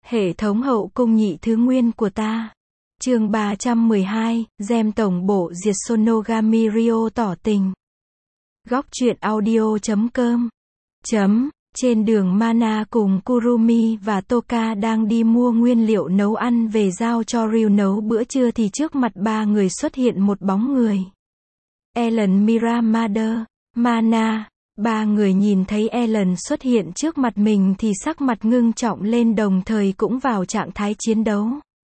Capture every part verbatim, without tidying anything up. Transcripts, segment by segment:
Hệ thống hậu cung nhị thứ nguyên của ta. Chương ba trăm mười hai, Gem tổng bộ diệt Sonogami Rio tỏ tình. Góc truyện audio chấm com. Chấm. Trên đường Mana cùng Kurumi và Toka đang đi mua nguyên liệu nấu ăn về giao cho Ryu nấu bữa trưa thì trước mặt ba người xuất hiện một bóng người. Ellen Miramade, Mana. Ba người nhìn thấy Ellen xuất hiện trước mặt mình thì sắc mặt ngưng trọng lên, đồng thời cũng vào trạng thái chiến đấu.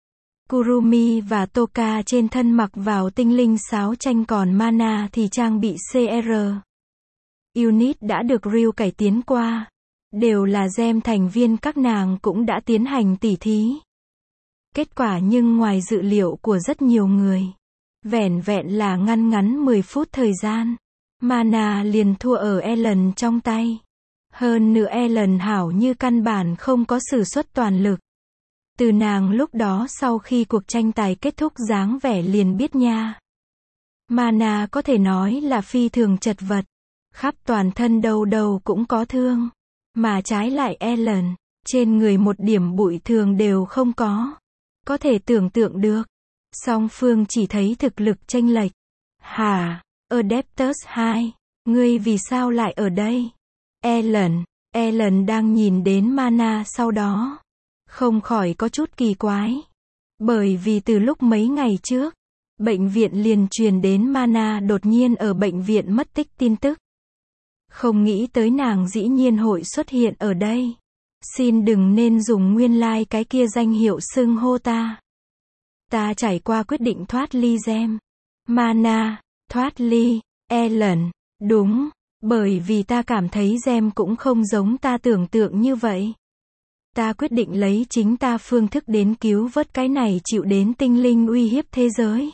Kurumi và Toka trên thân mặc vào tinh linh sáo tranh, còn Mana thì trang bị xê rờ. Unit đã được Ryu cải tiến qua. Đều là gem thành viên, các nàng cũng đã tiến hành tỉ thí. Kết quả nhưng ngoài dự liệu của rất nhiều người. Vẻn vẹn là ngăn ngắn mười phút thời gian, Mana liền thua ở Ellen trong tay. Hơn nữa Ellen hảo như căn bản không có sử xuất toàn lực. Từ nàng lúc đó sau khi cuộc tranh tài kết thúc dáng vẻ liền biết nha. Mana có thể nói là phi thường chật vật. Khắp toàn thân đâu đâu cũng có thương. Mà trái lại Ellen, trên người một điểm bụi thường đều không có. Có thể tưởng tượng được. Song phương chỉ thấy thực lực chênh lệch. Hả? Adeptus hai, ngươi vì sao lại ở đây? Ellen, Ellen đang nhìn đến Mana sau đó. Không khỏi có chút kỳ quái. Bởi vì từ lúc mấy ngày trước, bệnh viện liền truyền đến Mana đột nhiên ở bệnh viện mất tích tin tức. Không nghĩ tới nàng dĩ nhiên hội xuất hiện ở đây. Xin đừng nên dùng nguyên lai like cái kia danh hiệu xưng hô ta. Ta trải qua quyết định thoát ly gem. Mana, thoát ly, Ellen, đúng, bởi vì ta cảm thấy gem cũng không giống ta tưởng tượng như vậy. Ta quyết định lấy chính ta phương thức đến cứu vớt cái này chịu đến tinh linh uy hiếp thế giới.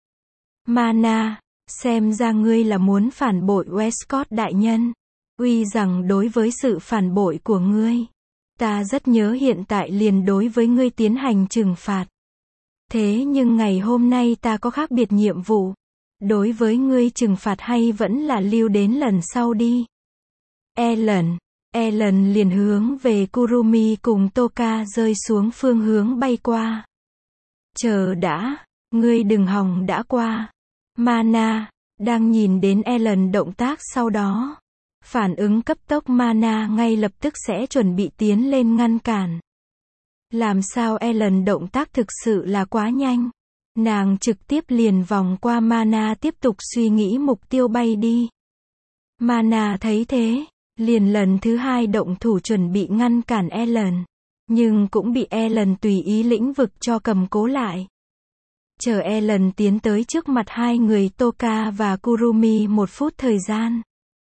Mana, xem ra ngươi là muốn phản bội Westcott đại nhân. Uy rằng đối với sự phản bội của ngươi, ta rất nhớ hiện tại liền đối với ngươi tiến hành trừng phạt. Thế nhưng ngày hôm nay ta có khác biệt nhiệm vụ. Đối với ngươi trừng phạt hay vẫn là lưu đến lần sau đi. Ellen, Ellen liền hướng về Kurumi cùng Toka rơi xuống phương hướng bay qua. Chờ đã, ngươi đừng hòng đã qua. Mana, đang nhìn đến Ellen động tác sau đó. Phản ứng cấp tốc, Mana ngay lập tức sẽ chuẩn bị tiến lên ngăn cản. Làm sao Ellen động tác thực sự là quá nhanh. Nàng trực tiếp liền vòng qua Mana tiếp tục suy nghĩ mục tiêu bay đi. Mana thấy thế, liền lần thứ hai động thủ chuẩn bị ngăn cản Ellen. Nhưng cũng bị Ellen tùy ý lĩnh vực cho cầm cố lại. Chờ Ellen tiến tới trước mặt hai người Toka và Kurumi một phút thời gian.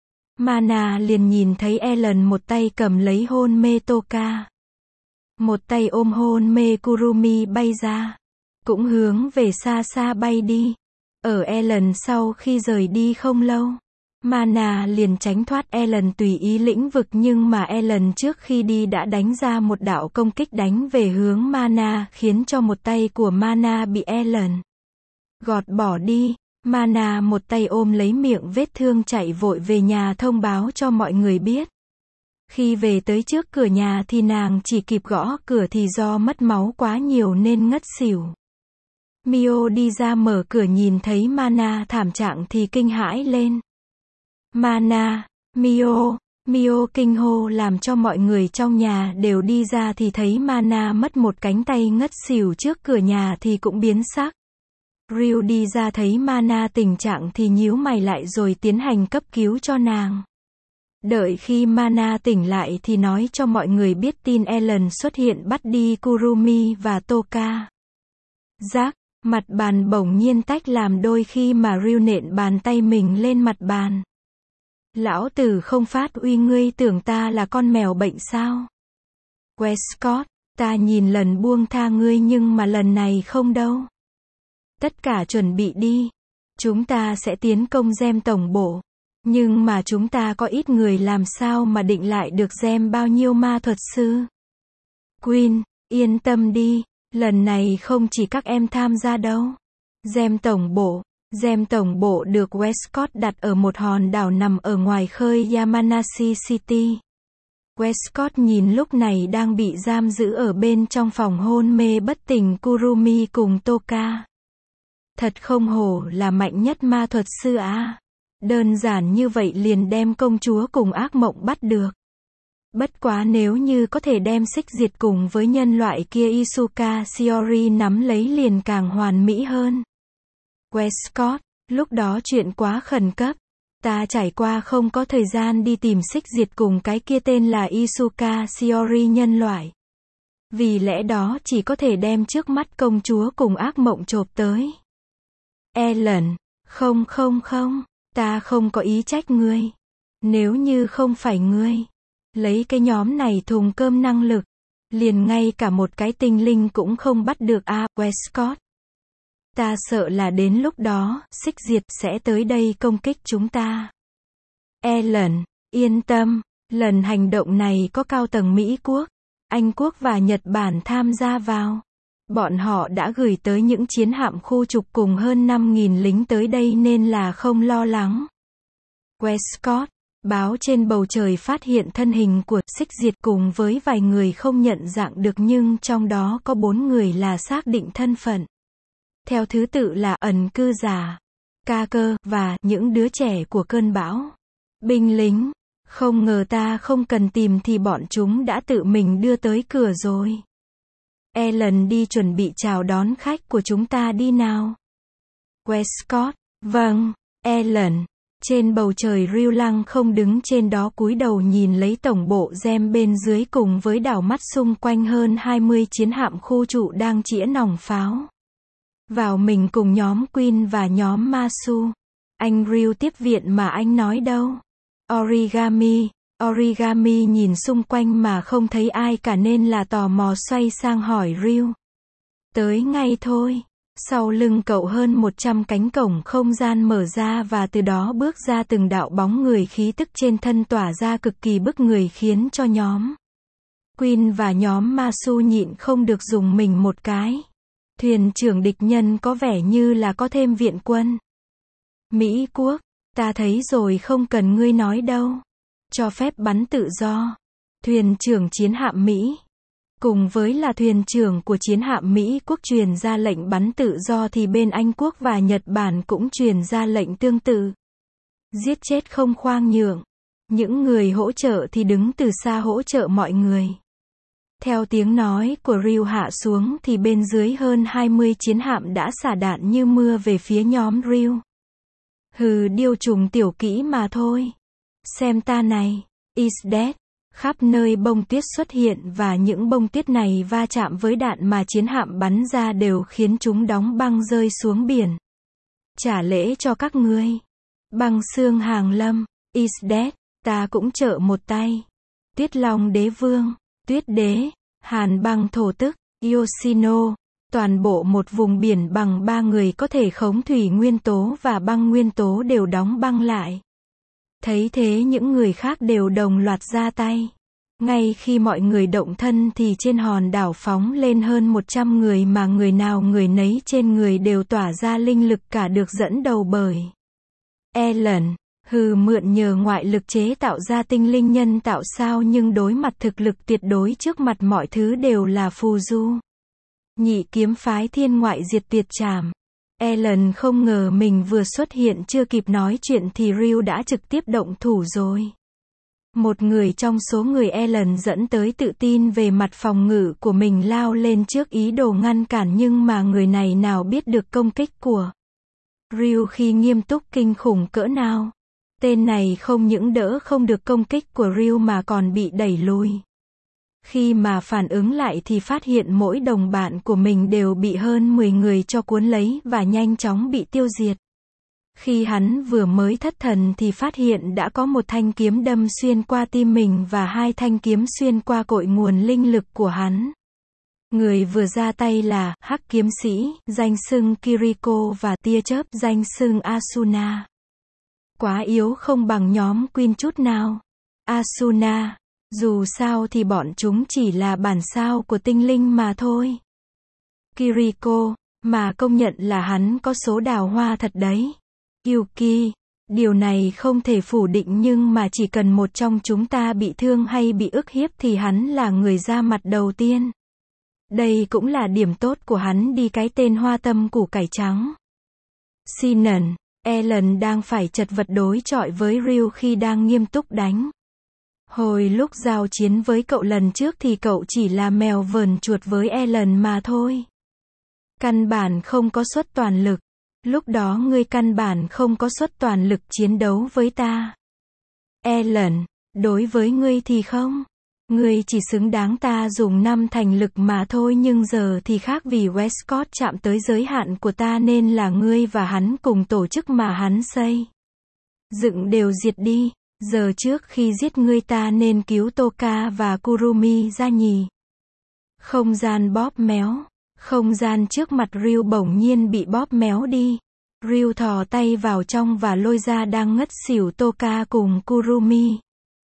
Mana liền nhìn thấy Ellen một tay cầm lấy hôn mê Toka. Một tay ôm hôn mê Kurumi bay ra. Cũng hướng về xa xa bay đi. Ở Ellen sau khi rời đi không lâu, Mana liền tránh thoát Ellen tùy ý lĩnh vực, nhưng mà Ellen trước khi đi đã đánh ra một đạo công kích đánh về hướng Mana, khiến cho một tay của Mana bị Ellen gọt bỏ đi. Mana một tay ôm lấy miệng vết thương chạy vội về nhà thông báo cho mọi người biết. Khi về tới trước cửa nhà thì nàng chỉ kịp gõ cửa thì do mất máu quá nhiều nên ngất xỉu. Mio đi ra mở cửa nhìn thấy Mana thảm trạng thì kinh hãi lên. Mana, Mio, Mio kinh hô làm cho mọi người trong nhà đều đi ra thì thấy Mana mất một cánh tay ngất xỉu trước cửa nhà thì cũng biến sắc. Ryu đi ra thấy Mana tình trạng thì nhíu mày lại rồi tiến hành cấp cứu cho nàng. Đợi khi Mana tỉnh lại thì nói cho mọi người biết tin Ellen xuất hiện bắt đi Kurumi và Toka. Rác, mặt bàn bỗng nhiên tách làm đôi khi mà Ryu nện bàn tay mình lên mặt bàn. Lão tử không phát uy, ngươi tưởng ta là con mèo bệnh sao? Westcott, ta nhìn lần buông tha ngươi nhưng mà lần này không đâu. Tất cả chuẩn bị đi. Chúng ta sẽ tiến công gem tổng bộ. Nhưng mà chúng ta có ít người, làm sao mà định lại được gem bao nhiêu ma thuật sư? Queen, yên tâm đi. Lần này không chỉ các em tham gia đâu. Gem tổng bộ. Gem tổng bộ được Westcott đặt ở một hòn đảo nằm ở ngoài khơi Yamanashi City. Westcott nhìn lúc này đang bị giam giữ ở bên trong phòng hôn mê bất tỉnh Kurumi cùng Toka. Thật không hổ là mạnh nhất ma thuật sư à. Đơn giản như vậy liền đem công chúa cùng ác mộng bắt được. Bất quá nếu như có thể đem xích diệt cùng với nhân loại kia Isuka Shiori nắm lấy liền càng hoàn mỹ hơn. Westcott, lúc đó chuyện quá khẩn cấp. Ta trải qua không có thời gian đi tìm xích diệt cùng cái kia tên là Isuka Shiori nhân loại. Vì lẽ đó chỉ có thể đem trước mắt công chúa cùng ác mộng chộp tới. Ellen, không không không, ta không có ý trách ngươi. Nếu như không phải ngươi lấy cái nhóm này thùng cơm năng lực, liền ngay cả một cái tinh linh cũng không bắt được a, à, Westcott. Ta sợ là đến lúc đó, xích diệt sẽ tới đây công kích chúng ta. Ellen, yên tâm, lần hành động này có cao tầng Mỹ Quốc, Anh Quốc và Nhật Bản tham gia vào. Bọn họ đã gửi tới những chiến hạm khu trục cùng hơn năm nghìn lính tới đây nên là không lo lắng. Westcott, báo trên bầu trời phát hiện thân hình của xích diệt cùng với vài người không nhận dạng được nhưng trong đó có bốn người là xác định thân phận. Theo thứ tự là ẩn cư giả, ca cơ, và những đứa trẻ của cơn bão. Binh lính, không ngờ ta không cần tìm thì bọn chúng đã tự mình đưa tới cửa rồi. Ellen đi chuẩn bị chào đón khách của chúng ta đi nào. Westcott, vâng, Ellen. Trên bầu trời Ryu lăng không đứng trên đó cúi đầu nhìn lấy tổng bộ gem bên dưới cùng với đảo mắt xung quanh hơn hai mươi chiến hạm khu trụ đang chĩa nòng pháo vào mình cùng nhóm Queen và nhóm Masu. Anh Ryu tiếp viện mà anh nói đâu? Origami. Origami nhìn xung quanh mà không thấy ai cả nên là tò mò xoay sang hỏi Ryu. Tới ngay thôi. Sau lưng cậu hơn một trăm cánh cổng không gian mở ra và từ đó bước ra từng đạo bóng người khí tức trên thân tỏa ra cực kỳ bức người khiến cho nhóm Queen và nhóm Masu nhịn không được dùng mình một cái. Thuyền trưởng địch nhân có vẻ như là có thêm viện quân. Mỹ Quốc, ta thấy rồi không cần ngươi nói đâu. Cho phép bắn tự do. Thuyền trưởng chiến hạm Mỹ cùng với là thuyền trưởng của chiến hạm Mỹ Quốc truyền ra lệnh bắn tự do thì bên Anh Quốc và Nhật Bản cũng truyền ra lệnh tương tự. Giết chết không khoan nhượng. Những người hỗ trợ thì đứng từ xa hỗ trợ mọi người. Theo tiếng nói của Ryu hạ xuống thì bên dưới hơn hai mươi chiến hạm đã xả đạn như mưa về phía nhóm Ryu. Hừ, điêu trùng tiểu kỹ mà thôi. Xem ta này. Is dead. Khắp nơi bông tuyết xuất hiện và những bông tuyết này va chạm với đạn mà chiến hạm bắn ra đều khiến chúng đóng băng rơi xuống biển. Trả lễ cho các ngươi. Băng xương hàng lâm. Is dead. Ta cũng trợ một tay. Tuyết Long đế vương. Tuyết đế. Hàn băng thổ tức. Yoshino. Toàn bộ một vùng biển bằng ba người có thể khống thủy nguyên tố và băng nguyên tố đều đóng băng lại. Thấy thế những người khác đều đồng loạt ra tay. Ngay khi mọi người động thân thì trên hòn đảo phóng lên hơn một trăm người mà người nào người nấy trên người đều tỏa ra linh lực cả được dẫn đầu bởi Ellen. Hừ, mượn nhờ ngoại lực chế tạo ra tinh linh nhân tạo sao nhưng đối mặt thực lực tuyệt đối trước mặt mọi thứ đều là phù du. Nhị kiếm phái thiên ngoại diệt tuyệt trảm. Ellen không ngờ mình vừa xuất hiện chưa kịp nói chuyện thì Ryu đã trực tiếp động thủ rồi. Một người trong số người Ellen dẫn tới tự tin về mặt phòng ngự của mình lao lên trước ý đồ ngăn cản nhưng mà người này nào biết được công kích của Ryu khi nghiêm túc kinh khủng cỡ nào. Tên này không những đỡ không được công kích của Ryu mà còn bị đẩy lùi. Khi mà phản ứng lại thì phát hiện mỗi đồng bạn của mình đều bị hơn mười người cho cuốn lấy và nhanh chóng bị tiêu diệt. Khi hắn vừa mới thất thần thì phát hiện đã có một thanh kiếm đâm xuyên qua tim mình và hai thanh kiếm xuyên qua cội nguồn linh lực của hắn. Người vừa ra tay là Hắc kiếm sĩ, danh xưng Kiriko và tia chớp danh xưng Asuna. Quá yếu không bằng nhóm Queen chút nào. Asuna, dù sao thì bọn chúng chỉ là bản sao của tinh linh mà thôi. Kiriko, mà công nhận là hắn có số đào hoa thật đấy. Yuki, Điều này không thể phủ định nhưng mà chỉ cần một trong chúng ta bị thương hay bị ức hiếp thì hắn là người ra mặt đầu tiên. Đây cũng là điểm tốt của hắn đi cái tên hoa tâm củ cải trắng. Sinan, Ellen đang phải chật vật đối chọi với Ryu khi đang nghiêm túc đánh. Hồi lúc giao chiến với cậu lần trước thì cậu chỉ là mèo vờn chuột với Ellen mà thôi. Căn bản không có suất toàn lực. Lúc đó ngươi căn bản không có suất toàn lực chiến đấu với ta. Ellen, đối với ngươi thì không. Ngươi chỉ xứng đáng ta dùng năm thành lực mà thôi nhưng giờ thì khác vì Westcott chạm tới giới hạn của ta nên là ngươi và hắn cùng tổ chức mà hắn xây. Dựng đều diệt đi. Giờ trước khi giết ngươi ta nên cứu Toka và Kurumi ra nhỉ. Không gian bóp méo. Không gian trước mặt Ryu bỗng nhiên bị bóp méo đi. Ryu thò tay vào trong và lôi ra đang ngất xỉu Toka cùng Kurumi.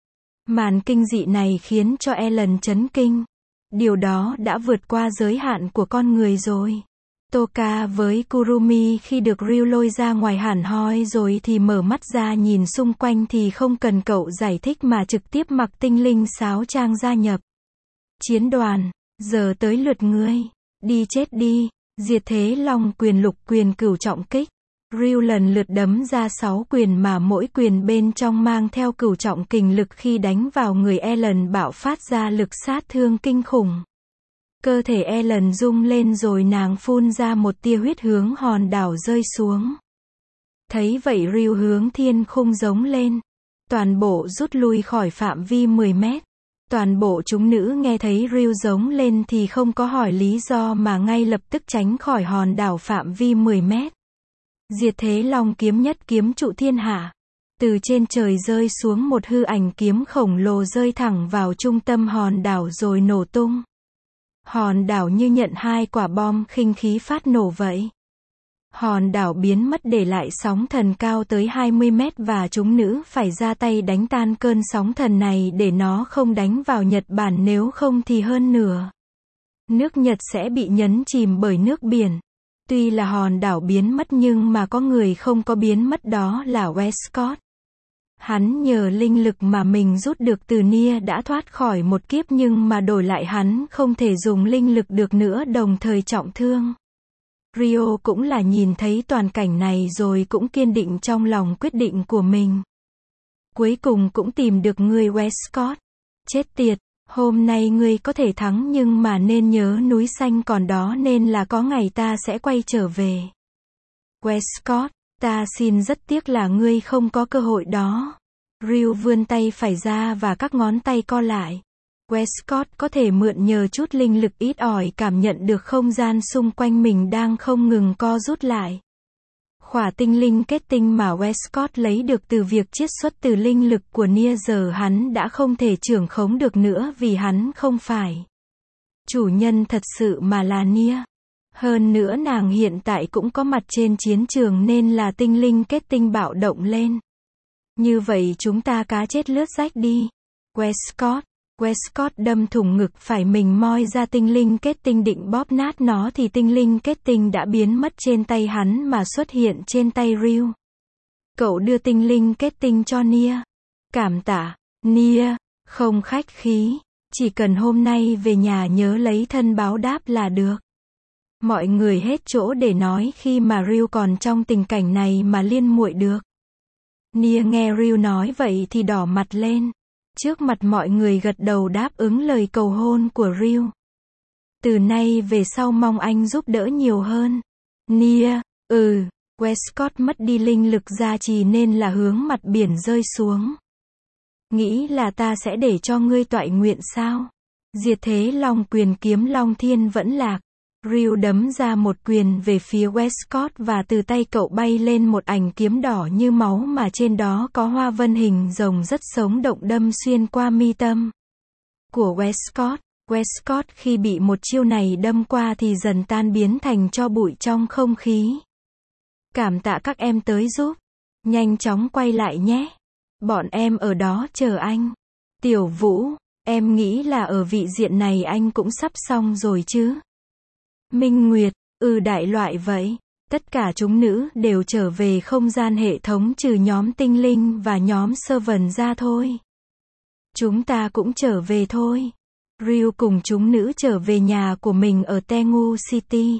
Màn kinh dị này khiến cho Ellen chấn kinh. Điều đó đã vượt qua giới hạn của con người rồi. Toka với Kurumi khi được Ryu lôi ra ngoài hẳn hoi rồi thì mở mắt ra nhìn xung quanh thì không cần cậu giải thích mà trực tiếp mặc tinh linh sáo trang gia nhập. Chiến đoàn, giờ tới lượt ngươi. Đi chết đi. Diệt thế long quyền lục quyền cửu trọng kích. Ryu lần lượt đấm ra sáu quyền mà mỗi quyền bên trong mang theo cửu trọng kình lực khi đánh vào người Ellen bạo phát ra lực sát thương kinh khủng. Cơ thể Ellen rung lên rồi nàng phun ra một tia huyết hướng hòn đảo rơi xuống. Thấy vậy Ryu hướng thiên khung giống lên. Toàn bộ rút lui khỏi phạm vi mười mét. Toàn bộ chúng nữ nghe thấy Ryu giống lên thì không có hỏi lý do mà ngay lập tức tránh khỏi hòn đảo phạm vi mười mét. Diệt thế long kiếm nhất kiếm trụ thiên hạ. Từ trên trời rơi xuống một hư ảnh kiếm khổng lồ rơi thẳng vào trung tâm hòn đảo rồi nổ tung. Hòn đảo như nhận hai quả bom khinh khí phát nổ vậy. Hòn đảo biến mất để lại sóng thần cao tới hai mươi mét và chúng nữ phải ra tay đánh tan cơn sóng thần này để nó không đánh vào Nhật Bản nếu không thì hơn nửa. Nước Nhật sẽ bị nhấn chìm bởi nước biển. Tuy là hòn đảo biến mất nhưng mà có người không có biến mất đó là Westcott. Hắn nhờ linh lực mà mình rút được từ Nia đã thoát khỏi một kiếp nhưng mà đổi lại hắn không thể dùng linh lực được nữa đồng thời trọng thương. Ryo cũng là nhìn thấy toàn cảnh này rồi cũng kiên định trong lòng quyết định của mình. Cuối cùng cũng tìm được người Westcott. Chết tiệt, hôm nay ngươi có thể thắng nhưng mà nên nhớ núi xanh còn đó nên là có ngày ta sẽ quay trở về. Westcott, ta xin rất tiếc là ngươi không có cơ hội đó. Ryu vươn tay phải ra và các ngón tay co lại. Westcott có thể mượn nhờ chút linh lực ít ỏi cảm nhận được không gian xung quanh mình đang không ngừng co rút lại. Khỏa tinh linh kết tinh mà Westcott lấy được từ việc chiết xuất từ linh lực của Nia giờ hắn đã không thể trưởng khống được nữa vì hắn không phải chủ nhân thật sự mà là Nia. Hơn nữa nàng hiện tại cũng có mặt trên chiến trường nên là tinh linh kết tinh bạo động lên. Như vậy chúng ta cá chết lướt rách đi. Westcott. Westcott đâm thủng ngực phải mình moi ra tinh linh kết tinh định bóp nát nó thì tinh linh kết tinh đã biến mất trên tay hắn mà xuất hiện trên tay Ryu. Cậu đưa tinh linh kết tinh cho Nia. Cảm tạ, Nia, không khách khí. Chỉ cần hôm nay về nhà nhớ lấy thân báo đáp là được. Mọi người hết chỗ để nói khi mà Ryu còn trong tình cảnh này mà liên muội được. Nia nghe Ryu nói vậy thì đỏ mặt lên. Trước mặt mọi người gật đầu đáp ứng lời cầu hôn của Ryu. Từ nay về sau mong anh giúp đỡ nhiều hơn. Nia, ừ, Westcott mất đi linh lực gia trì nên là hướng mặt biển rơi xuống. Nghĩ là ta sẽ để cho ngươi toại nguyện sao? Diệt thế long quyền kiếm long thiên vẫn lạc. Ryu đấm ra một quyền về phía Westcott và từ tay cậu bay lên một ảnh kiếm đỏ như máu mà trên đó có hoa vân hình rồng rất sống động đâm xuyên qua mi tâm của Westcott. Westcott khi bị một chiêu này đâm qua thì dần tan biến thành tro bụi trong không khí. Cảm tạ các em tới giúp. Nhanh chóng quay lại nhé. Bọn em ở đó chờ anh. Tiểu Vũ, em nghĩ là ở vị diện này anh cũng sắp xong rồi chứ? Minh Nguyệt, ừ đại loại vậy. Tất cả chúng nữ đều trở về không gian hệ thống trừ nhóm tinh linh và nhóm servant ra thôi. Chúng ta cũng trở về thôi. Ryu cùng chúng nữ trở về nhà của mình ở Tengu City.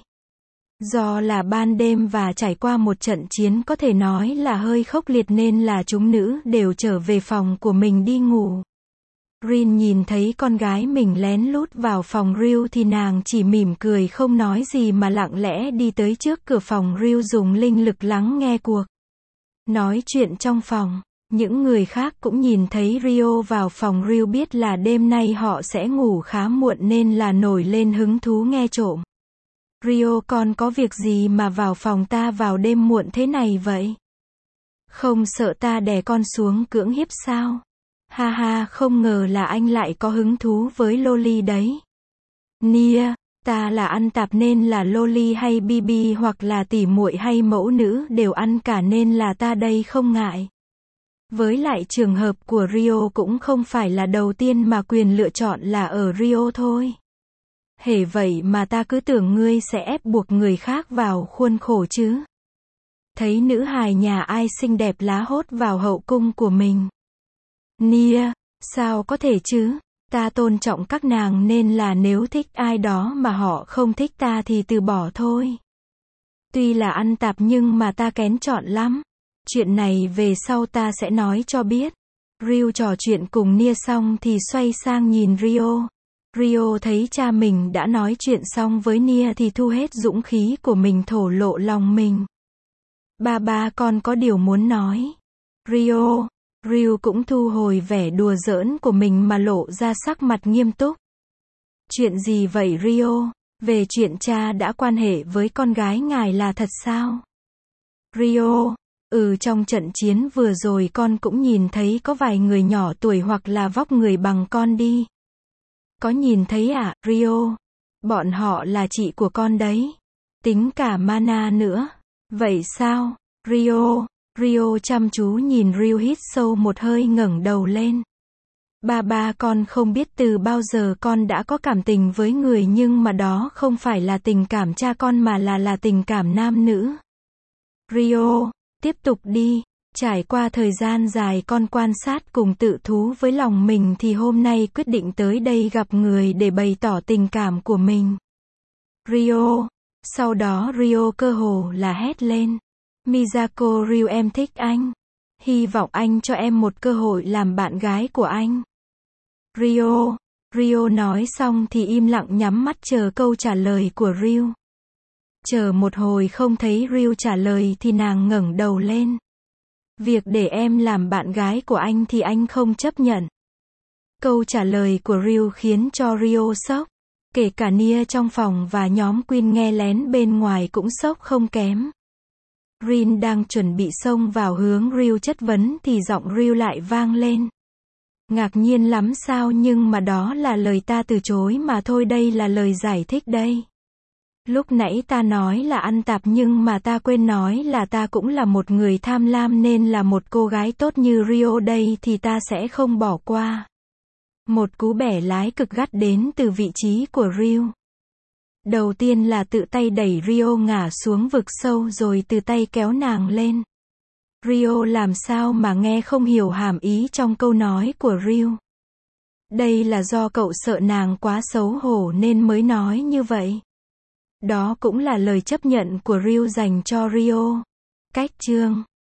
Do là ban đêm và trải qua một trận chiến có thể nói là hơi khốc liệt nên là chúng nữ đều trở về phòng của mình đi ngủ. Rin nhìn thấy con gái mình lén lút vào phòng Ryu thì nàng chỉ mỉm cười không nói gì mà lặng lẽ đi tới trước cửa phòng Ryu dùng linh lực lắng nghe cuộc nói chuyện trong phòng. Những người khác cũng nhìn thấy Ryo vào phòng Ryu biết là đêm nay họ sẽ ngủ khá muộn nên là nổi lên hứng thú nghe trộm. Ryo con có việc gì mà vào phòng ta vào đêm muộn thế này vậy? Không sợ ta đè con xuống cưỡng hiếp sao? Ha ha, không ngờ là anh lại có hứng thú với loli đấy. Nia, ta là ăn tạp nên là loli hay bibi hoặc là tỉ muội hay mẫu nữ đều ăn cả nên là ta đây không ngại. Với lại trường hợp của Ryo cũng không phải là đầu tiên mà quyền lựa chọn là ở Ryo thôi. Hễ vậy mà ta cứ tưởng ngươi sẽ ép buộc người khác vào khuôn khổ chứ. Thấy nữ hài nhà ai xinh đẹp lá hốt vào hậu cung của mình. Nia, sao có thể chứ? Ta tôn trọng các nàng nên là nếu thích ai đó mà họ không thích ta thì từ bỏ thôi. Tuy là ăn tạp nhưng mà ta kén chọn lắm. Chuyện này về sau ta sẽ nói cho biết. Ryu trò chuyện cùng Nia xong thì xoay sang nhìn Ryo. Ryo thấy cha mình đã nói chuyện xong với Nia thì thu hết dũng khí của mình thổ lộ lòng mình. Ba ba con có điều muốn nói. Ryo, Ryu cũng thu hồi vẻ đùa giỡn của mình mà lộ ra sắc mặt nghiêm túc. Chuyện gì vậy Ryo? Về chuyện cha đã quan hệ với con gái ngài là thật sao? Ryo, ừ trong trận chiến vừa rồi con cũng nhìn thấy có vài người nhỏ tuổi hoặc là vóc người bằng con đi. Có nhìn thấy à, Ryo? Bọn họ là chị của con đấy. Tính cả Mana nữa. Vậy sao? Ryo, Ryo chăm chú nhìn Ryu hít sâu một hơi ngẩng đầu lên. Ba ba con không biết từ bao giờ con đã có cảm tình với người nhưng mà đó không phải là tình cảm cha con mà là là tình cảm nam nữ. Ryo, tiếp tục đi. Trải qua thời gian dài con quan sát cùng tự thú với lòng mình thì hôm nay quyết định tới đây gặp người để bày tỏ tình cảm của mình. Ryo. Sau đó Ryo cơ hồ là hét lên. Miyako Ryu em thích anh. Hy vọng anh cho em một cơ hội làm bạn gái của anh. Ryo. Ryo nói xong thì im lặng nhắm mắt chờ câu trả lời của Ryu. Chờ một hồi không thấy Ryu trả lời thì nàng ngẩng đầu lên. Việc để em làm bạn gái của anh thì anh không chấp nhận. Câu trả lời của Ryu khiến cho Ryo sốc. Kể cả Nia trong phòng và nhóm Queen nghe lén bên ngoài cũng sốc không kém. Rin đang chuẩn bị xông vào hướng Ryu chất vấn thì giọng Ryu lại vang lên. Ngạc nhiên lắm sao nhưng mà đó là lời ta từ chối mà thôi đây là lời giải thích đây. Lúc nãy ta nói là ăn tạp nhưng mà ta quên nói là ta cũng là một người tham lam nên là một cô gái tốt như Ryo đây thì ta sẽ không bỏ qua. Một cú bẻ lái cực gắt đến từ vị trí của Ryu. Đầu tiên là tự tay đẩy Ryo ngã xuống vực sâu rồi từ tay kéo nàng lên. Ryo làm sao mà nghe không hiểu hàm ý trong câu nói của Ryu. Đây là do cậu sợ nàng quá xấu hổ nên mới nói như vậy. Đó cũng là lời chấp nhận của Ryu dành cho Ryo. Cách chương